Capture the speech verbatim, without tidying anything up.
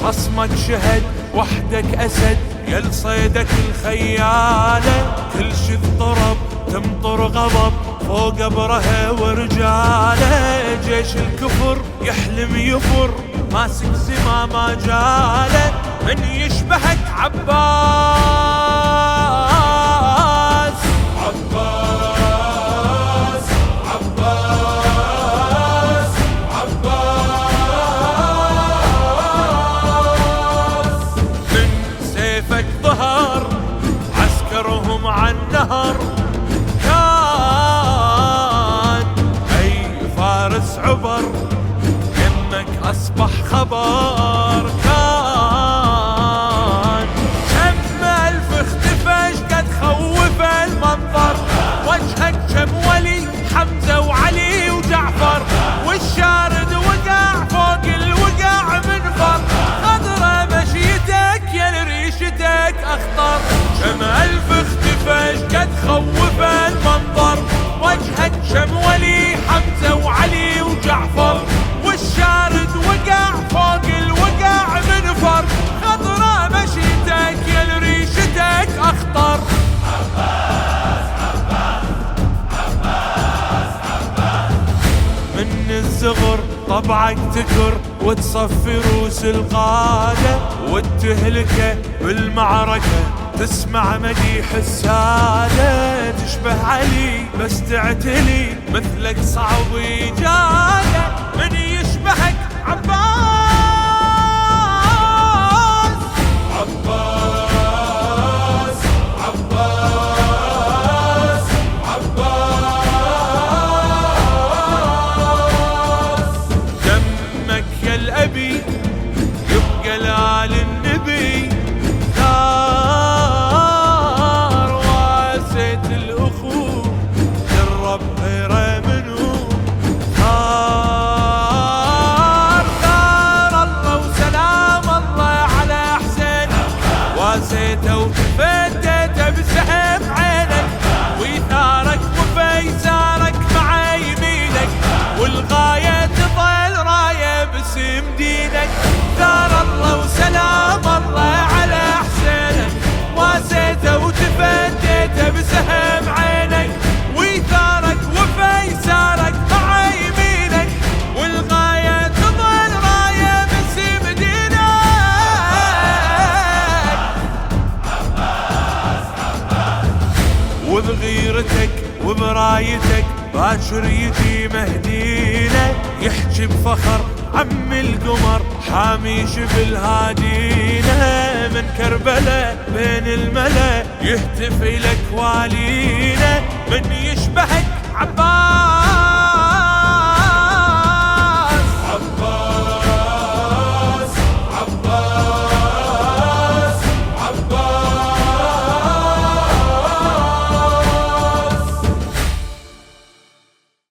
خصمك شهد وحدك أسد، يل صيدك الخيالة كل شي ضرب تمطر غضب فوق ابرهه ورجاله. جيش الكفر يحلم يفر ماسك زمامه جاله، من يشبهك عباس عباس عباس عباس. من سيفك ظهر عسكرهم عن نهر، كان أي فارس عبر يمك أصبح خبر. كان كم ألف اختفى قد خوف المنظر، وجهك كم ولي حمزة وعلي وجعفر، والشارد وقع فوق الوقع منفر. خضرة مشيتك يا ريشتك أخطر، كم ألف اختفى قد خوف المنظر، وجهك كم ولي حمزة وعلي وجعفر، والشارد وقع فوق الوقع منفر. خضرة مشيتك يا ريشتك أخطر. عباس عباس عباس عباس. من الزغر طبعك تكر وتصفي روس القادة، والتهلكة بالمعركة تسمع مديح السادة. تشبه علي بس تعتلي مثلك صعب إيجاده، من يشبهك عباس عباس عباس عباس. دمك يا الأبي يبقى لآل النبي، ثار واسيت الأخوة للرب غيره منو. ثار ثار الله وسلام الله على حسين، واسيته وتفديته بسهم عينك، ويثارك وفيسارك مع يمينك، والغاية تظل راية باسم دينك. ثار الله وسلام الله على حسينك، واسيته وتفديته بسهم عينك، ويثارك وفيسارك مع يمينك، والغاية تظل راية باسم دينك. عباس عباس. وبغيرتك وبرايتك باشر يجي مهدينا، يحجي بفخر عم القمر حامي شبل هادينا. من كربلاء بين الملا يهتف لك والينا، من يشبهك عباس